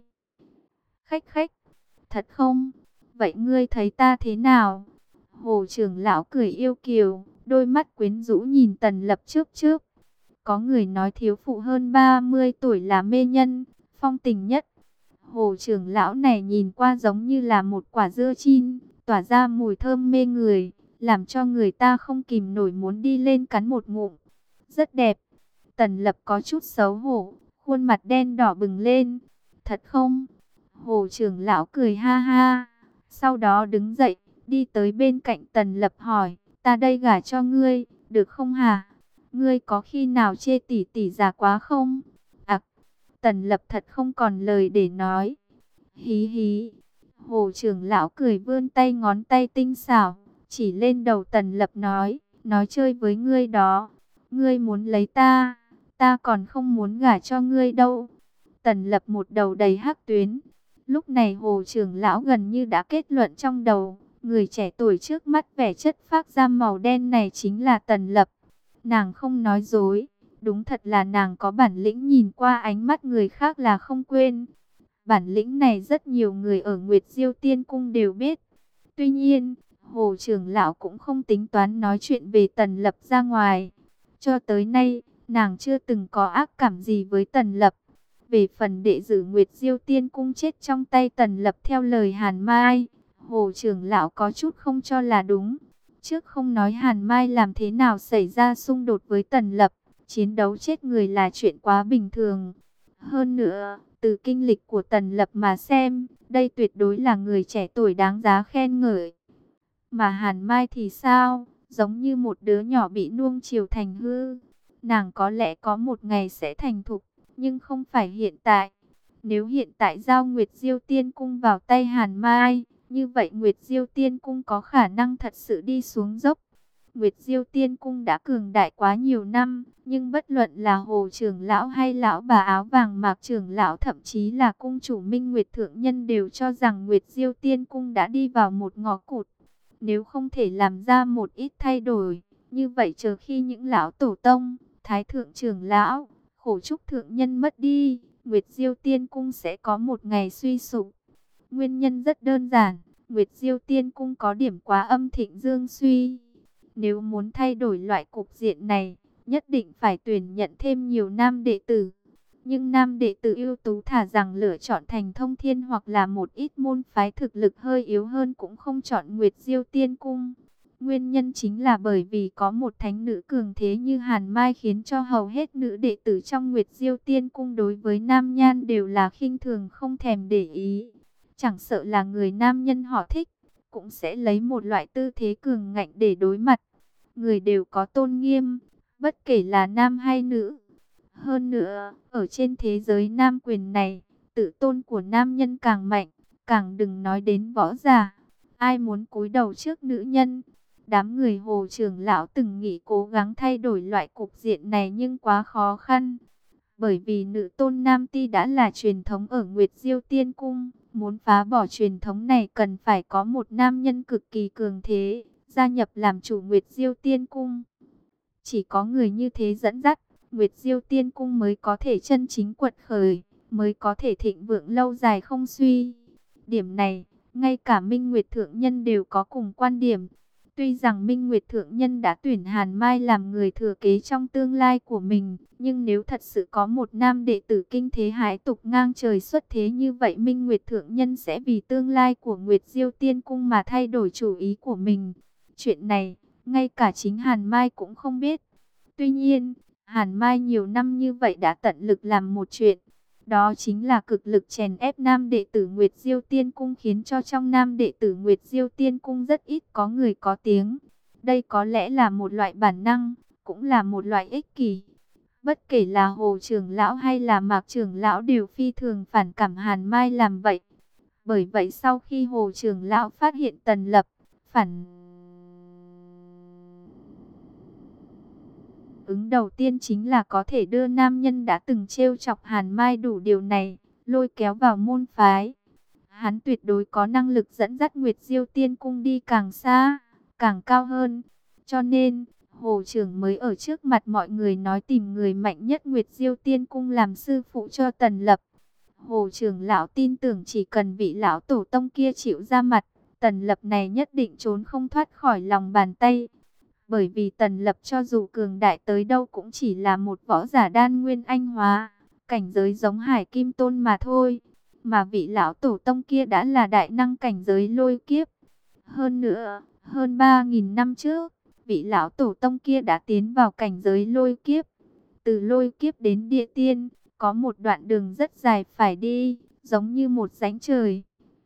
Khách khách, thật không? Vậy ngươi thấy ta thế nào? Hồ trưởng lão cười yêu kiều, đôi mắt quyến rũ nhìn Tần Lập trước trước. Có người nói thiếu phụ hơn ba mươi tuổi là mê nhân, phong tình nhất. Hồ trưởng lão này nhìn qua giống như là một quả dưa chin, tỏa ra mùi thơm mê người, làm cho người ta không kìm nổi muốn đi lên cắn một ngụm. Rất đẹp. Tần Lập có chút xấu hổ, khuôn mặt đen đỏ bừng lên. Thật không? Hồ trưởng lão cười ha ha. Sau đó đứng dậy, đi tới bên cạnh Tần Lập hỏi, ta đây gả cho ngươi, được không hả? Ngươi có khi nào chê tỷ tỷ già quá không? À, Tần Lập thật không còn lời để nói. Hí hí. Hồ trưởng lão cười vươn tay, ngón tay tinh xảo, chỉ lên đầu Tần Lập nói, nói chơi với ngươi đó. Ngươi muốn lấy ta, ta còn không muốn gả cho ngươi đâu. Tần Lập một đầu đầy hắc tuyến. Lúc này Hồ trưởng lão gần như đã kết luận trong đầu, người trẻ tuổi trước mắt vẻ chất phác da màu đen này chính là Tần Lập. Nàng không nói dối, đúng thật là nàng có bản lĩnh nhìn qua ánh mắt người khác là không quên. Bản lĩnh này rất nhiều người ở Nguyệt Diêu Tiên Cung đều biết. Tuy nhiên, Hồ trưởng lão cũng không tính toán nói chuyện về Tần Lập ra ngoài. Cho tới nay, nàng chưa từng có ác cảm gì với Tần Lập. Về phần đệ tử Nguyệt Diêu Tiên Cung chết trong tay Tần Lập theo lời Hàn Mai, Hồ trưởng lão có chút không cho là đúng. Trước không nói Hàn Mai làm thế nào xảy ra xung đột với Tần Lập, chiến đấu chết người là chuyện quá bình thường. Hơn nữa, từ kinh lịch của Tần Lập mà xem, đây tuyệt đối là người trẻ tuổi đáng giá khen ngợi. Mà Hàn Mai thì sao? Giống như một đứa nhỏ bị nuông chiều thành hư. Nàng có lẽ có một ngày sẽ thành thục, nhưng không phải hiện tại. Nếu hiện tại giao Nguyệt Diêu Tiên Cung vào tay Hàn Mai, như vậy Nguyệt Diêu Tiên Cung có khả năng thật sự đi xuống dốc. Nguyệt Diêu Tiên Cung đã cường đại quá nhiều năm, nhưng bất luận là Hồ trưởng lão hay lão bà áo vàng Mạc trưởng lão, thậm chí là cung chủ Minh Nguyệt Thượng Nhân đều cho rằng Nguyệt Diêu Tiên Cung đã đi vào một ngõ cụt. Nếu không thể làm ra một ít thay đổi, như vậy chờ khi những lão tổ tông, thái thượng trưởng lão, khổ trúc thượng nhân mất đi, Nguyệt Diêu Tiên Cung sẽ có một ngày suy sụp. Nguyên nhân rất đơn giản, Nguyệt Diêu Tiên Cung có điểm quá âm thịnh dương suy. Nếu muốn thay đổi loại cục diện này, nhất định phải tuyển nhận thêm nhiều nam đệ tử. Nhưng nam đệ tử ưu tú thà rằng lựa chọn Thành Thông Thiên hoặc là một ít môn phái thực lực hơi yếu hơn cũng không chọn Nguyệt Diêu Tiên Cung. Nguyên nhân chính là bởi vì có một thánh nữ cường thế như Hàn Mai khiến cho hầu hết nữ đệ tử trong Nguyệt Diêu Tiên Cung đối với nam nhan đều là khinh thường không thèm để ý. Chẳng sợ là người nam nhân họ thích, cũng sẽ lấy một loại tư thế cường ngạnh để đối mặt. Người đều có tôn nghiêm, bất kể là nam hay nữ. Hơn nữa, ở trên thế giới nam quyền này, tự tôn của nam nhân càng mạnh, càng đừng nói đến võ giả. Ai muốn cúi đầu trước nữ nhân? Đám người Hồ trưởng lão từng nghĩ cố gắng thay đổi loại cục diện này nhưng quá khó khăn. Bởi vì nữ tôn nam ti đã là truyền thống ở Nguyệt Diêu Tiên Cung, muốn phá bỏ truyền thống này cần phải có một nam nhân cực kỳ cường thế, gia nhập làm chủ Nguyệt Diêu Tiên Cung. Chỉ có người như thế dẫn dắt, Nguyệt Diêu Tiên Cung mới có thể chân chính quật khởi, mới có thể thịnh vượng lâu dài không suy. Điểm này, ngay cả Minh Nguyệt Thượng Nhân đều có cùng quan điểm. Tuy rằng Minh Nguyệt Thượng Nhân đã tuyển Hàn Mai làm người thừa kế trong tương lai của mình, nhưng nếu thật sự có một nam đệ tử kinh thế hải tục ngang trời xuất thế như vậy, Minh Nguyệt Thượng Nhân sẽ vì tương lai của Nguyệt Diêu Tiên Cung mà thay đổi chủ ý của mình. Chuyện này, ngay cả chính Hàn Mai cũng không biết. Tuy nhiên, Hàn Mai nhiều năm như vậy đã tận lực làm một chuyện. Đó chính là cực lực chèn ép nam đệ tử Nguyệt Diêu Tiên Cung, khiến cho trong nam đệ tử Nguyệt Diêu Tiên Cung rất ít có người có tiếng. Đây có lẽ là một loại bản năng, cũng là một loại ích kỷ. Bất kể là Hồ trưởng lão hay là Mạc trưởng lão đều phi thường phản cảm Hàn Mai làm vậy. Bởi vậy sau khi Hồ trưởng lão phát hiện Tần Lập phản ứng đầu tiên chính là có thể đưa nam nhân đã từng trêu chọc Hàn Mai đủ điều này, lôi kéo vào môn phái. Hắn tuyệt đối có năng lực dẫn dắt Nguyệt Diêu Tiên Cung đi càng xa, càng cao hơn. Cho nên, Hồ trưởng mới ở trước mặt mọi người nói tìm người mạnh nhất Nguyệt Diêu Tiên Cung làm sư phụ cho Tần Lập. Hồ trưởng lão tin tưởng chỉ cần vị lão tổ tông kia chịu ra mặt, Tần Lập này nhất định trốn không thoát khỏi lòng bàn tay. Bởi vì Tần Lập cho dù cường đại tới đâu cũng chỉ là một võ giả đan nguyên anh hóa, cảnh giới giống Hải Kim Tôn mà thôi. Mà vị lão tổ tông kia đã là đại năng cảnh giới lôi kiếp. Hơn nữa, hơn ba nghìn năm trước, vị lão tổ tông kia đã tiến vào cảnh giới lôi kiếp. Từ lôi kiếp đến địa tiên, có một đoạn đường rất dài phải đi, giống như một rãnh trời.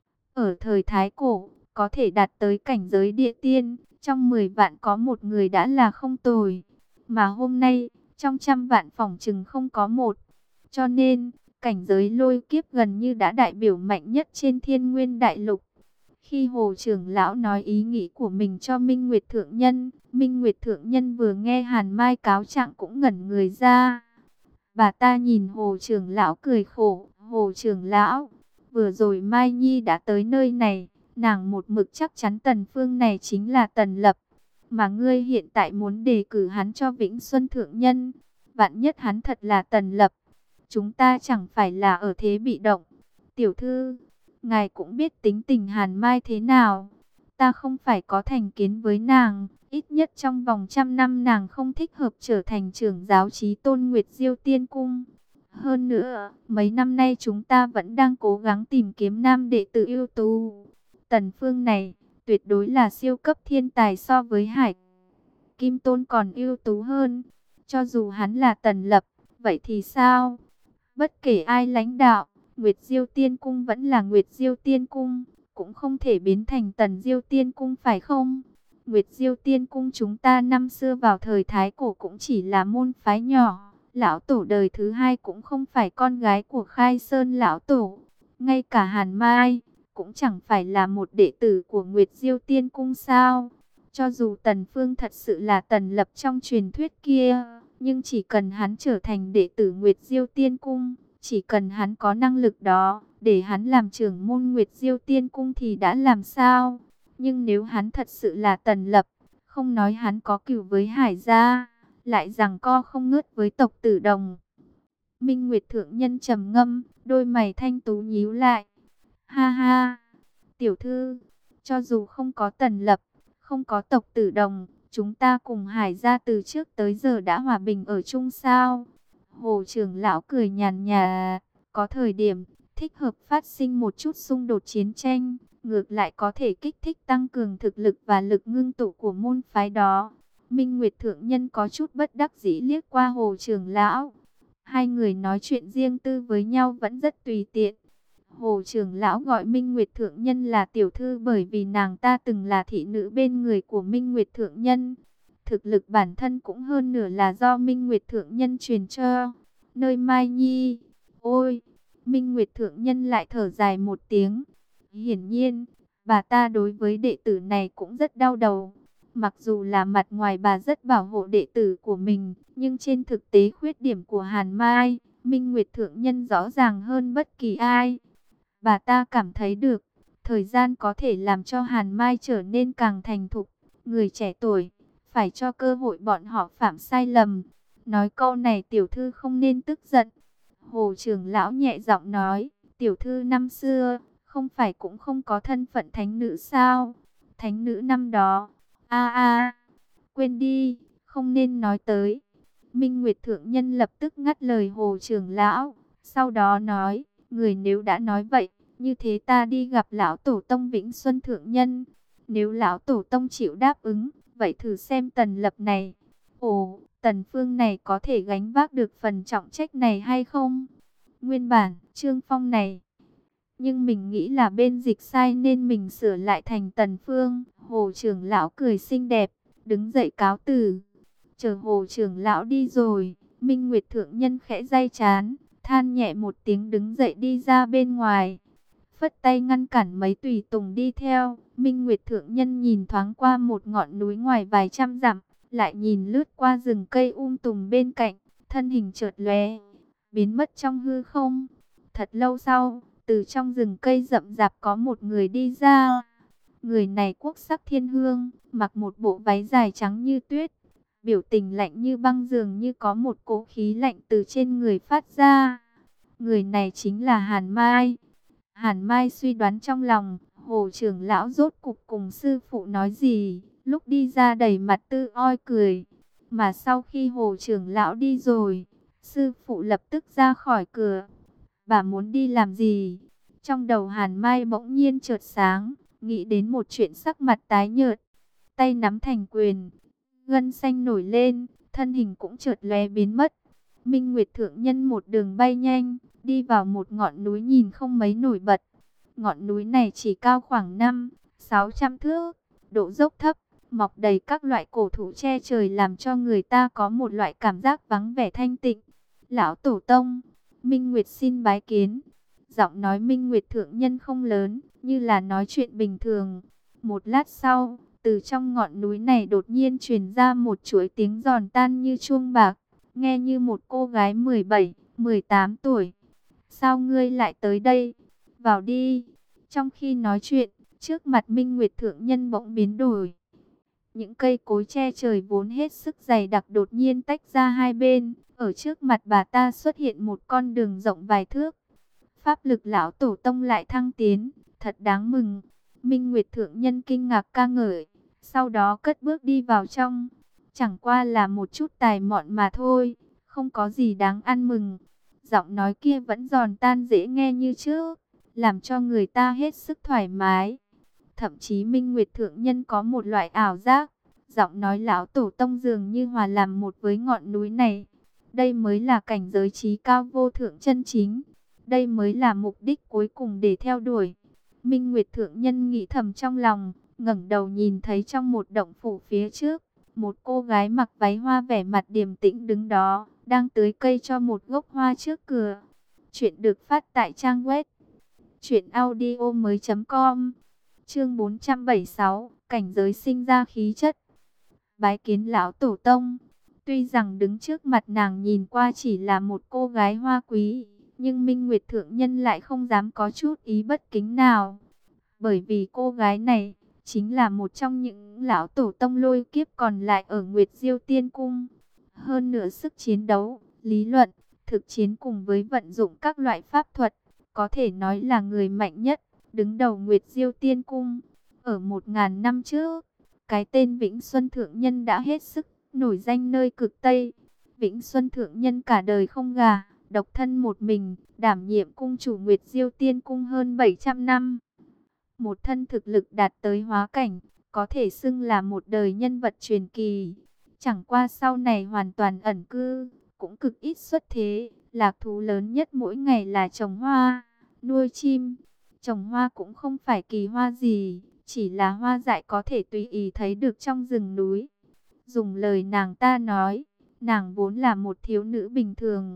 Ở thời Thái Cổ, có thể đạt tới cảnh giới địa tiên, trong mười vạn có một người đã là không tồi. Mà hôm nay, trong trăm vạn phỏng chừng không có một. Cho nên, cảnh giới lôi kiếp gần như đã đại biểu mạnh nhất trên Thiên Nguyên Đại Lục. Khi Hồ trưởng lão nói ý nghĩ của mình cho Minh Nguyệt Thượng Nhân, Minh Nguyệt Thượng Nhân vừa nghe Hàn Mai cáo trạng cũng ngẩn người ra. Bà ta nhìn Hồ trưởng lão cười khổ. Hồ trưởng lão, vừa rồi Mai Nhi đã tới nơi này, nàng một mực chắc chắn Tần Phương này chính là Tần Lập. Mà ngươi hiện tại muốn đề cử hắn cho Vĩnh Xuân Thượng Nhân, vạn nhất hắn thật là Tần Lập, chúng ta chẳng phải là ở thế bị động. Tiểu thư, ngài cũng biết tính tình Hàn Mai thế nào. Ta không phải có thành kiến với nàng, ít nhất trong vòng trăm năm nàng không thích hợp trở thành trưởng giáo Chí Tôn Nguyệt Diêu Tiên Cung. Hơn nữa, mấy năm nay chúng ta vẫn đang cố gắng tìm kiếm nam đệ tử ưu tú. Tần Phương này, tuyệt đối là siêu cấp thiên tài, so với Hải Kim Tôn còn ưu tú hơn. Cho dù hắn là Tần Lập, vậy thì sao? Bất kể ai lãnh đạo, Nguyệt Diêu Tiên Cung vẫn là Nguyệt Diêu Tiên Cung, cũng không thể biến thành Tần Diêu Tiên Cung phải không? Nguyệt Diêu Tiên Cung chúng ta năm xưa vào thời Thái Cổ cũng chỉ là môn phái nhỏ. Lão tổ đời thứ hai cũng không phải con gái của Khai Sơn lão tổ. Ngay cả Hàn Mai cũng chẳng phải là một đệ tử của Nguyệt Diêu Tiên Cung sao? Cho dù Tần Phương thật sự là Tần Lập trong truyền thuyết kia, nhưng chỉ cần hắn trở thành đệ tử Nguyệt Diêu Tiên Cung, chỉ cần hắn có năng lực đó, để hắn làm trưởng môn Nguyệt Diêu Tiên Cung thì đã làm sao? Nhưng nếu hắn thật sự là Tần Lập, không nói hắn có cừu với Hải gia, lại giằng co không ngớt với tộc Tử Đồng. Minh Nguyệt Thượng Nhân trầm ngâm, đôi mày thanh tú nhíu lại. Ha ha, tiểu thư, cho dù không có Tần Lập, không có tộc Tử Đồng, chúng ta cùng Hải gia từ trước tới giờ đã hòa bình ở chung sao? Hồ trưởng lão cười nhàn nhạt, có thời điểm thích hợp phát sinh một chút xung đột chiến tranh, ngược lại có thể kích thích tăng cường thực lực và lực ngưng tụ của môn phái đó. Minh Nguyệt Thượng Nhân có chút bất đắc dĩ liếc qua Hồ trưởng lão. Hai người nói chuyện riêng tư với nhau vẫn rất tùy tiện. Hồ trưởng lão gọi Minh Nguyệt Thượng Nhân là tiểu thư bởi vì nàng ta từng là thị nữ bên người của Minh Nguyệt Thượng Nhân. Thực lực bản thân cũng hơn nửa là do Minh Nguyệt Thượng Nhân truyền cho. Nơi Mai Nhi, ôi, Minh Nguyệt Thượng Nhân lại thở dài một tiếng. Hiển nhiên, bà ta đối với đệ tử này cũng rất đau đầu. Mặc dù là mặt ngoài bà rất bảo hộ đệ tử của mình, nhưng trên thực tế khuyết điểm của Hàn Mai, Minh Nguyệt Thượng Nhân rõ ràng hơn bất kỳ ai. Bà ta cảm thấy được, thời gian có thể làm cho Hàn Mai trở nên càng thành thục. Người trẻ tuổi, phải cho cơ hội bọn họ phạm sai lầm. Nói câu này tiểu thư không nên tức giận. Hồ trưởng lão nhẹ giọng nói, tiểu thư năm xưa, không phải cũng không có thân phận thánh nữ sao? Thánh nữ năm đó, a a, quên đi, không nên nói tới. Minh Nguyệt Thượng Nhân lập tức ngắt lời Hồ trưởng lão, sau đó nói, người nếu đã nói vậy, như thế ta đi gặp lão tổ tông Vĩnh Xuân Thượng Nhân. Nếu lão tổ tông chịu đáp ứng, vậy thử xem Tần Lập này. Ồ, Tần Phương này có thể gánh vác được phần trọng trách này hay không? Nguyên bản, Trương Phong này. Nhưng mình nghĩ là bên dịch sai nên mình sửa lại thành Tần Phương. Hồ trưởng lão cười xinh đẹp, đứng dậy cáo từ. Chờ Hồ trưởng lão đi rồi, Minh Nguyệt Thượng Nhân khẽ day chán, than nhẹ một tiếng đứng dậy đi ra bên ngoài. Phất tay ngăn cản mấy tùy tùng đi theo. Minh Nguyệt Thượng Nhân nhìn thoáng qua một ngọn núi ngoài vài trăm dặm, lại nhìn lướt qua rừng cây um tùm bên cạnh, thân hình chợt lóe, biến mất trong hư không. Thật lâu sau, từ trong rừng cây rậm rạp có một người đi ra. Người này quốc sắc thiên hương, mặc một bộ váy dài trắng như tuyết, biểu tình lạnh như băng, dường như có một cỗ khí lạnh từ trên người phát ra. Người này chính là Hàn Mai. Hàn Mai suy đoán trong lòng, Hồ trưởng lão rốt cục cùng sư phụ nói gì, lúc đi ra đầy mặt tư oi cười. Mà sau khi Hồ trưởng lão đi rồi, sư phụ lập tức ra khỏi cửa. Bà muốn đi làm gì? Trong đầu Hàn Mai bỗng nhiên chợt sáng, nghĩ đến một chuyện, sắc mặt tái nhợt, tay nắm thành quyền, gân xanh nổi lên, thân hình cũng chợt lóe biến mất. Minh Nguyệt Thượng Nhân một đường bay nhanh, đi vào một ngọn núi nhìn không mấy nổi bật. Ngọn núi này chỉ cao khoảng năm, sáu trăm thước, độ dốc thấp, mọc đầy các loại cổ thụ che trời, làm cho người ta có một loại cảm giác vắng vẻ thanh tịnh. Lão Tổ Tông, Minh Nguyệt xin bái kiến. Giọng nói Minh Nguyệt Thượng Nhân không lớn, như là nói chuyện bình thường. Một lát sau, từ trong ngọn núi này đột nhiên truyền ra một chuỗi tiếng giòn tan như chuông bạc, nghe như một cô gái mười bảy, mười tám tuổi. Sao ngươi lại tới đây? Vào đi. Trong khi nói chuyện, trước mặt Minh Nguyệt Thượng Nhân bỗng biến đổi. Những cây cối che trời vốn hết sức dày đặc đột nhiên tách ra hai bên. Ở trước mặt bà ta xuất hiện một con đường rộng vài thước. Pháp lực lão tổ tông lại thăng tiến, thật đáng mừng. Minh Nguyệt Thượng Nhân kinh ngạc ca ngợi, sau đó cất bước đi vào trong. Chẳng qua là một chút tài mọn mà thôi, không có gì đáng ăn mừng. Giọng nói kia vẫn giòn tan dễ nghe như trước, làm cho người ta hết sức thoải mái. Thậm chí Minh Nguyệt Thượng Nhân có một loại ảo giác, giọng nói lão tổ tông dường như hòa làm một với ngọn núi này. Đây mới là cảnh giới trí cao vô thượng chân chính. Đây mới là mục đích cuối cùng để theo đuổi. Minh Nguyệt Thượng Nhân nghĩ thầm trong lòng, ngẩng đầu nhìn thấy trong một động phủ phía trước, một cô gái mặc váy hoa vẻ mặt điềm tĩnh đứng đó, đang tưới cây cho một gốc hoa trước cửa. Chuyện được phát tại trang web truyện audio mới chấm com. Chương bốn trăm bảy mươi sáu, cảnh giới sinh ra khí chất. Bái kiến lão tổ tông. Tuy rằng đứng trước mặt nàng nhìn qua chỉ là một cô gái hoa quý, nhưng Minh Nguyệt Thượng Nhân lại không dám có chút ý bất kính nào. Bởi vì cô gái này chính là một trong những lão tổ tông lôi kiếp còn lại ở Nguyệt Diêu Tiên Cung. Hơn nữa sức chiến đấu, lý luận, thực chiến cùng với vận dụng các loại pháp thuật, có thể nói là người mạnh nhất, đứng đầu Nguyệt Diêu Tiên Cung. Ở một ngàn năm trước, cái tên Vĩnh Xuân Thượng Nhân đã hết sức nổi danh nơi cực Tây. Vĩnh Xuân Thượng Nhân cả đời không gả, độc thân một mình, đảm nhiệm cung chủ Nguyệt Diêu Tiên Cung hơn bảy trăm năm. Một thân thực lực đạt tới hóa cảnh, có thể xưng là một đời nhân vật truyền kỳ. Chẳng qua sau này hoàn toàn ẩn cư, cũng cực ít xuất thế. Lạc thú lớn nhất mỗi ngày là trồng hoa, nuôi chim. Trồng hoa cũng không phải kỳ hoa gì, chỉ là hoa dại có thể tùy ý thấy được trong rừng núi. Dùng lời nàng ta nói, nàng vốn là một thiếu nữ bình thường,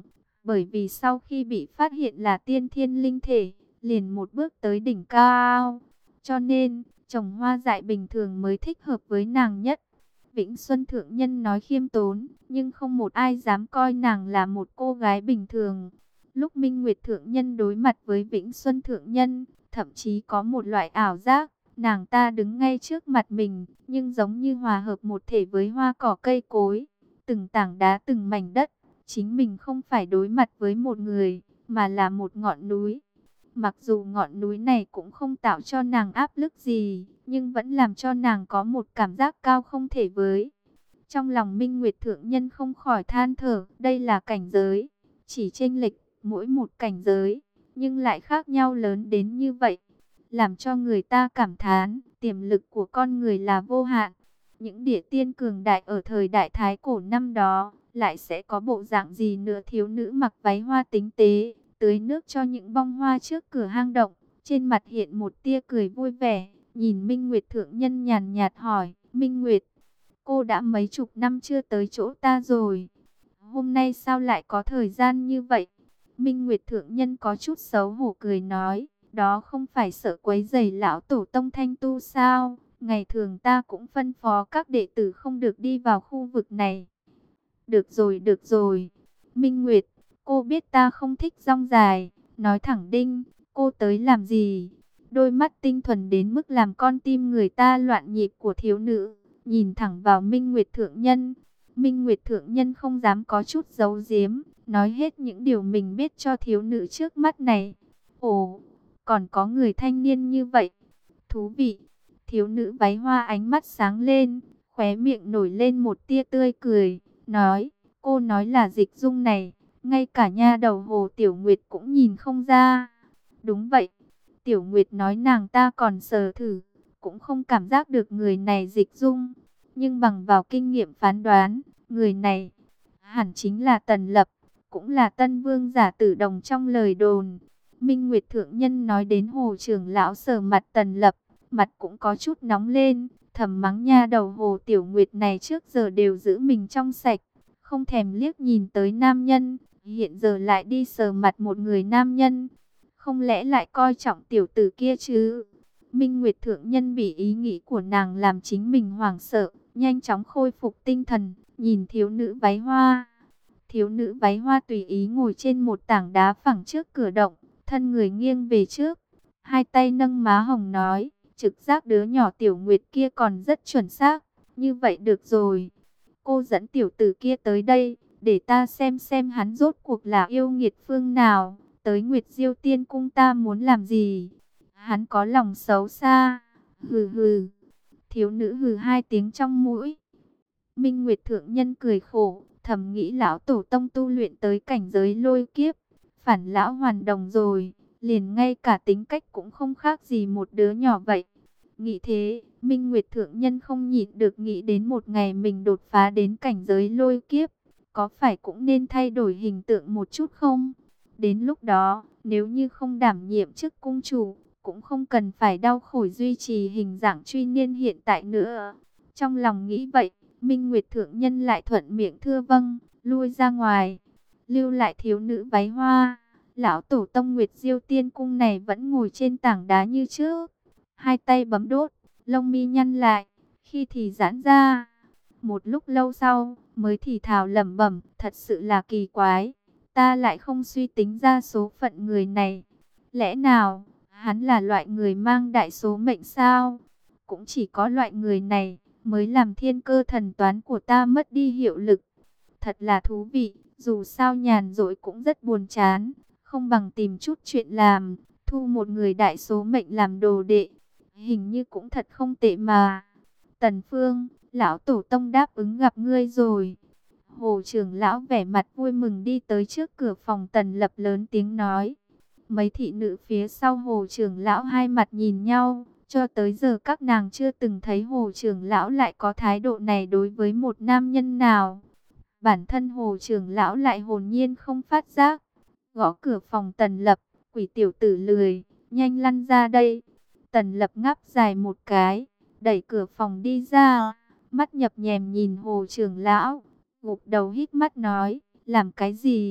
Bởi vì sau khi bị phát hiện là tiên thiên linh thể, liền một bước tới đỉnh cao. Cho nên, trồng hoa dại bình thường mới thích hợp với nàng nhất. Vĩnh Xuân Thượng Nhân nói khiêm tốn, nhưng không một ai dám coi nàng là một cô gái bình thường. Lúc Minh Nguyệt Thượng Nhân đối mặt với Vĩnh Xuân Thượng Nhân, thậm chí có một loại ảo giác, nàng ta đứng ngay trước mặt mình, nhưng giống như hòa hợp một thể với hoa cỏ cây cối, từng tảng đá từng mảnh đất. Chính mình không phải đối mặt với một người, mà là một ngọn núi. Mặc dù ngọn núi này cũng không tạo cho nàng áp lực gì, nhưng vẫn làm cho nàng có một cảm giác cao không thể với. Trong lòng Minh Nguyệt Thượng Nhân không khỏi than thở, đây là cảnh giới, chỉ chênh lệch mỗi một cảnh giới, nhưng lại khác nhau lớn đến như vậy, làm cho người ta cảm thán, tiềm lực của con người là vô hạn. Những địa tiên cường đại ở thời đại Thái Cổ năm đó, lại sẽ có bộ dạng gì nữa? Thiếu nữ mặc váy hoa tinh tế, tưới nước cho những bông hoa trước cửa hang động, trên mặt hiện một tia cười vui vẻ, nhìn Minh Nguyệt Thượng Nhân nhàn nhạt hỏi, Minh Nguyệt, cô đã mấy chục năm chưa tới chỗ ta rồi, hôm nay sao lại có thời gian như vậy? Minh Nguyệt Thượng Nhân có chút xấu hổ cười nói, đó không phải sợ quấy rầy lão tổ tông thanh tu sao? Ngày thường ta cũng phân phó các đệ tử không được đi vào khu vực này. Được rồi, được rồi. Minh Nguyệt, cô biết ta không thích rong dài, nói thẳng đinh, cô tới làm gì? Đôi mắt tinh thuần đến mức làm con tim người ta loạn nhịp của thiếu nữ, nhìn thẳng vào Minh Nguyệt Thượng Nhân. Minh Nguyệt Thượng Nhân không dám có chút giấu giếm, nói hết những điều mình biết cho thiếu nữ trước mắt này. Ồ, còn có người thanh niên như vậy. Thú vị. Thiếu nữ váy hoa ánh mắt sáng lên, khóe miệng nổi lên một tia tươi cười, nói, cô nói là Dịch Dung này, ngay cả nha đầu Hồ Tiểu Nguyệt cũng nhìn không ra. Đúng vậy, Tiểu Nguyệt nói nàng ta còn sờ thử, cũng không cảm giác được người này Dịch Dung, nhưng bằng vào kinh nghiệm phán đoán, người này hẳn chính là Tần Lập, cũng là Tân Vương giả tử đồng trong lời đồn. Minh Nguyệt Thượng Nhân nói đến Hồ trưởng lão sờ mặt Tần Lập, mặt cũng có chút nóng lên, thầm mắng nha đầu Hồ Tiểu Nguyệt này trước giờ đều giữ mình trong sạch, không thèm liếc nhìn tới nam nhân, hiện giờ lại đi sờ mặt một người nam nhân, không lẽ lại coi trọng tiểu tử kia chứ? Minh Nguyệt Thượng Nhân bị ý nghĩ của nàng làm chính mình hoảng sợ, nhanh chóng khôi phục tinh thần, nhìn thiếu nữ váy hoa. Thiếu nữ váy hoa tùy ý ngồi trên một tảng đá phẳng trước cửa động, thân người nghiêng về trước, hai tay nâng má hồng nói, trực giác đứa nhỏ Tiểu Nguyệt kia còn rất chuẩn xác, như vậy được rồi. Cô dẫn tiểu tử kia tới đây, để ta xem xem hắn rốt cuộc là yêu nghiệt phương nào, tới Nguyệt Diêu Tiên Cung ta muốn làm gì. Hắn có lòng xấu xa, hừ hừ. Thiếu nữ hừ hai tiếng trong mũi. Minh Nguyệt Thượng Nhân cười khổ, thầm nghĩ lão tổ tông tu luyện tới cảnh giới lôi kiếp, phản lão hoàn đồng rồi, liền ngay cả tính cách cũng không khác gì một đứa nhỏ vậy. Nghĩ thế, Minh Nguyệt Thượng Nhân không nhịn được nghĩ đến một ngày mình đột phá đến cảnh giới lôi kiếp, có phải cũng nên thay đổi hình tượng một chút không? Đến lúc đó, nếu như không đảm nhiệm chức cung chủ, cũng không cần phải đau khổ duy trì hình dạng truy niên hiện tại nữa. Trong lòng nghĩ vậy, Minh Nguyệt Thượng Nhân lại thuận miệng thưa vâng, lui ra ngoài, lưu lại thiếu nữ váy hoa. Lão tổ tông Nguyệt Diêu Tiên Cung này vẫn ngồi trên tảng đá như trước, hai tay bấm đốt, lông mi nhăn lại, khi thì giãn ra. Một lúc lâu sau, mới thì thào lẩm bẩm, thật sự là kỳ quái, ta lại không suy tính ra số phận người này. Lẽ nào, hắn là loại người mang đại số mệnh sao? Cũng chỉ có loại người này mới làm thiên cơ thần toán của ta mất đi hiệu lực. Thật là thú vị, dù sao nhàn rỗi cũng rất buồn chán, không bằng tìm chút chuyện làm, thu một người đại số mệnh làm đồ đệ. Hình như cũng thật không tệ mà. Tần Phương, lão tổ tông đáp ứng gặp ngươi rồi. Hồ trưởng lão vẻ mặt vui mừng đi tới trước cửa phòng Tần Lập lớn tiếng nói. Mấy thị nữ phía sau Hồ trưởng lão hai mặt nhìn nhau, cho tới giờ các nàng chưa từng thấy Hồ trưởng lão lại có thái độ này đối với một nam nhân nào. Bản thân Hồ trưởng lão lại hồn nhiên không phát giác, gõ cửa phòng Tần Lập, quỷ tiểu tử lười, nhanh lăn ra đây. Tần Lập ngáp dài một cái, đẩy cửa phòng đi ra, mắt nhập nhèm nhìn Hồ trưởng lão, gục đầu hít mắt nói, làm cái gì,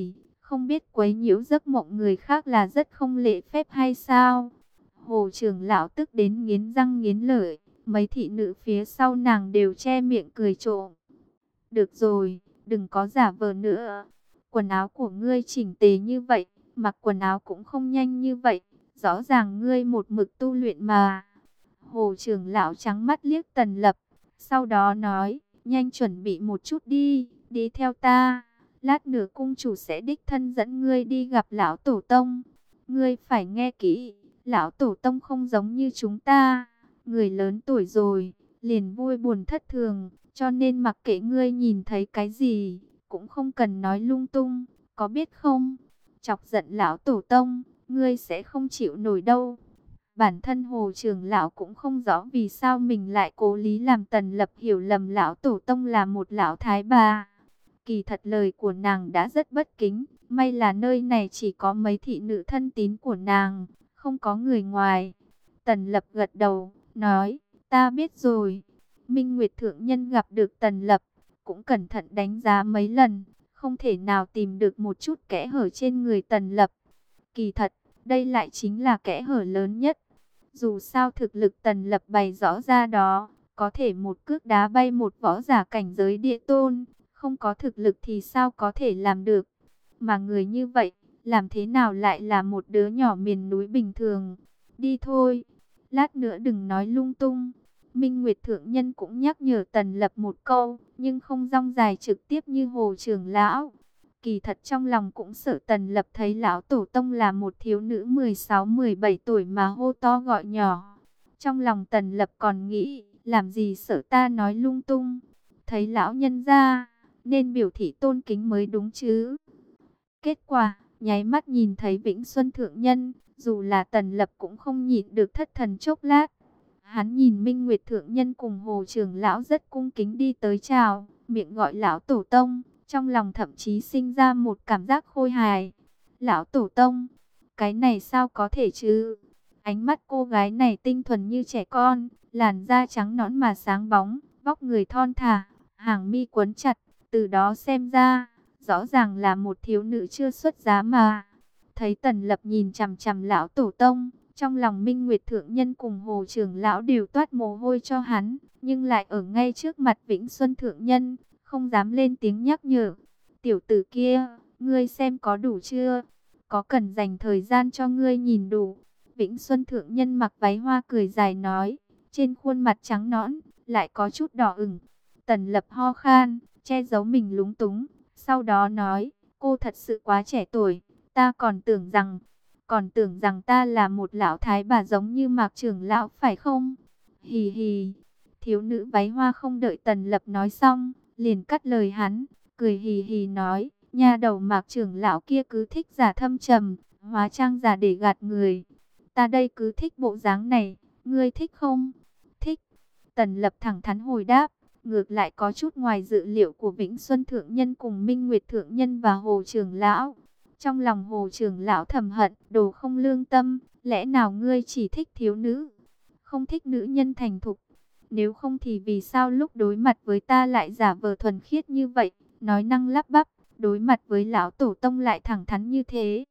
Không biết quấy nhiễu giấc mộng người khác là rất không lễ phép hay sao? Hồ trưởng lão tức đến nghiến răng nghiến lợi, mấy thị nữ phía sau nàng đều che miệng cười trộm. Được rồi, đừng có giả vờ nữa. Quần áo của ngươi chỉnh tề như vậy, mặc quần áo cũng không nhanh như vậy. Rõ ràng ngươi một mực tu luyện mà. Hồ trưởng lão trắng mắt liếc Tần Lập, sau đó nói, nhanh chuẩn bị một chút đi, đi theo ta. Lát nữa cung chủ sẽ đích thân dẫn ngươi đi gặp lão tổ tông. Ngươi phải nghe kỹ, lão tổ tông không giống như chúng ta. Người lớn tuổi rồi, liền vui buồn thất thường, cho nên mặc kệ ngươi nhìn thấy cái gì, cũng không cần nói lung tung, có biết không? Chọc giận lão tổ tông, ngươi sẽ không chịu nổi đâu. Bản thân Hồ trưởng lão cũng không rõ vì sao mình lại cố lý làm Tần Lập hiểu lầm lão tổ tông là một lão thái bà. Kỳ thật lời của nàng đã rất bất kính, may là nơi này chỉ có mấy thị nữ thân tín của nàng, không có người ngoài. Tần Lập gật đầu, nói, ta biết rồi. Minh Nguyệt Thượng Nhân gặp được Tần Lập, cũng cẩn thận đánh giá mấy lần, không thể nào tìm được một chút kẽ hở trên người Tần Lập. Kỳ thật, đây lại chính là kẽ hở lớn nhất. Dù sao thực lực Tần Lập bày rõ ra đó, có thể một cước đá bay một võ giả cảnh giới địa tôn, không có thực lực thì sao có thể làm được. Mà người như vậy, làm thế nào lại là một đứa nhỏ miền núi bình thường. Đi thôi, lát nữa đừng nói lung tung. Minh Nguyệt Thượng Nhân cũng nhắc nhở Tần Lập một câu, nhưng không rong dài trực tiếp như Hồ trưởng lão. Kỳ thật trong lòng cũng sợ Tần Lập thấy lão tổ tông là một thiếu nữ mười sáu mười bảy tuổi mà hô to gọi nhỏ. Trong lòng Tần Lập còn nghĩ, làm gì sợ ta nói lung tung. Thấy lão nhân ra, nên biểu thị tôn kính mới đúng chứ. Kết quả, nháy mắt nhìn thấy Vĩnh Xuân Thượng Nhân, dù là Tần Lập cũng không nhịn được thất thần chốc lát. Hắn nhìn Minh Nguyệt Thượng Nhân cùng Hồ trưởng lão rất cung kính đi tới chào, miệng gọi lão tổ tông, trong lòng thậm chí sinh ra một cảm giác khôi hài. Lão tổ tông, cái này sao có thể chứ? Ánh mắt cô gái này tinh thuần như trẻ con, làn da trắng nõn mà sáng bóng, vóc người thon thả, hàng mi quấn chặt, từ đó xem ra, rõ ràng là một thiếu nữ chưa xuất giá mà. Thấy Tần Lập nhìn chằm chằm lão tổ tông, trong lòng Minh Nguyệt Thượng Nhân cùng Hồ trưởng lão đều toát mồ hôi cho hắn, nhưng lại ở ngay trước mặt Vĩnh Xuân Thượng Nhân, không dám lên tiếng nhắc nhở. Tiểu tử kia, ngươi xem có đủ chưa? Có cần dành thời gian cho ngươi nhìn đủ? Vĩnh Xuân Thượng Nhân mặc váy hoa cười dài nói, trên khuôn mặt trắng nõn, lại có chút đỏ ửng. Tần Lập ho khan, che giấu mình lúng túng, sau đó nói, cô thật sự quá trẻ tuổi, ta còn tưởng rằng, còn tưởng rằng ta là một lão thái bà giống như Mạc trưởng lão phải không? Hì hì, thiếu nữ váy hoa không đợi Tần Lập nói xong, liền cắt lời hắn, cười hì hì nói, nha đầu Mạc trưởng lão kia cứ thích giả thâm trầm, hóa trang giả để gạt người. Ta đây cứ thích bộ dáng này, ngươi thích không? Thích. Tần Lập thẳng thắn hồi đáp, ngược lại có chút ngoài dự liệu của Vĩnh Xuân Thượng Nhân cùng Minh Nguyệt Thượng Nhân và Hồ trưởng lão. Trong lòng Hồ trưởng lão thầm hận, đồ không lương tâm, lẽ nào ngươi chỉ thích thiếu nữ, không thích nữ nhân thành thục? Nếu không thì vì sao lúc đối mặt với ta lại giả vờ thuần khiết như vậy, nói năng lắp bắp, đối mặt với lão tổ tông lại thẳng thắn như thế?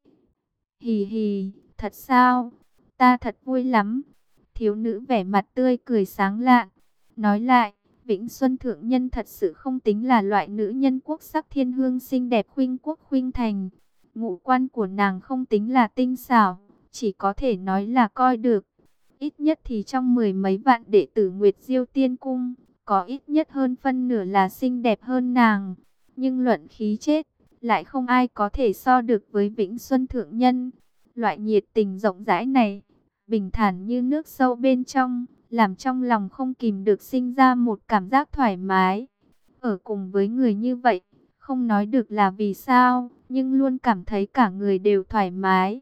Hì hì, thật sao? Ta thật vui lắm. Thiếu nữ vẻ mặt tươi cười sáng lạn. Nói lại, Vĩnh Xuân Thượng Nhân thật sự không tính là loại nữ nhân quốc sắc thiên hương xinh đẹp khuynh quốc khuynh thành. Ngũ quan của nàng không tính là tinh xảo, chỉ có thể nói là coi được. Ít nhất thì trong mười mấy vạn đệ tử Nguyệt Diêu Tiên Cung, có ít nhất hơn phân nửa là xinh đẹp hơn nàng. Nhưng luận khí chết, lại không ai có thể so được với Vĩnh Xuân Thượng Nhân. Loại nhiệt tình rộng rãi này, bình thản như nước sâu bên trong, làm trong lòng không kìm được sinh ra một cảm giác thoải mái. Ở cùng với người như vậy, không nói được là vì sao, nhưng luôn cảm thấy cả người đều thoải mái.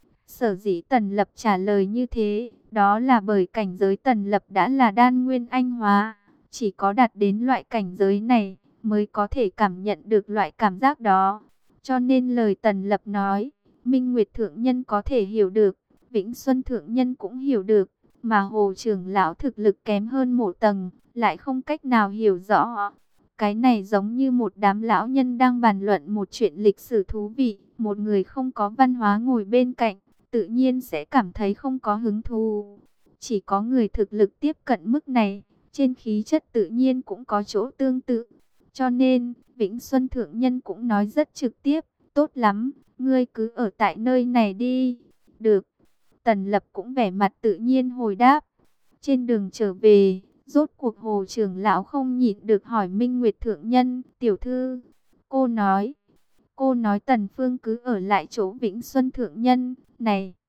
Sở dĩ Tần Lập trả lời như thế, đó là bởi cảnh giới Tần Lập đã là đan nguyên anh hóa. Chỉ có đạt đến loại cảnh giới này, mới có thể cảm nhận được loại cảm giác đó. Cho nên lời Tần Lập nói, Minh Nguyệt Thượng Nhân có thể hiểu được, Vĩnh Xuân Thượng Nhân cũng hiểu được, mà Hồ trưởng lão thực lực kém hơn một tầng, lại không cách nào hiểu rõ. Cái này giống như một đám lão nhân đang bàn luận một chuyện lịch sử thú vị. Một người không có văn hóa ngồi bên cạnh, tự nhiên sẽ cảm thấy không có hứng thú. Chỉ có người thực lực tiếp cận mức này, trên khí chất tự nhiên cũng có chỗ tương tự. Cho nên, Vĩnh Xuân Thượng Nhân cũng nói rất trực tiếp, tốt lắm, ngươi cứ ở tại nơi này đi. Được. Tần Lập cũng vẻ mặt tự nhiên hồi đáp. Trên đường trở về, rốt cuộc Hồ trưởng lão không nhịn được hỏi Minh Nguyệt Thượng Nhân, tiểu thư, cô nói, cô nói Tần Phương cứ ở lại chỗ Vĩnh Xuân Thượng Nhân này.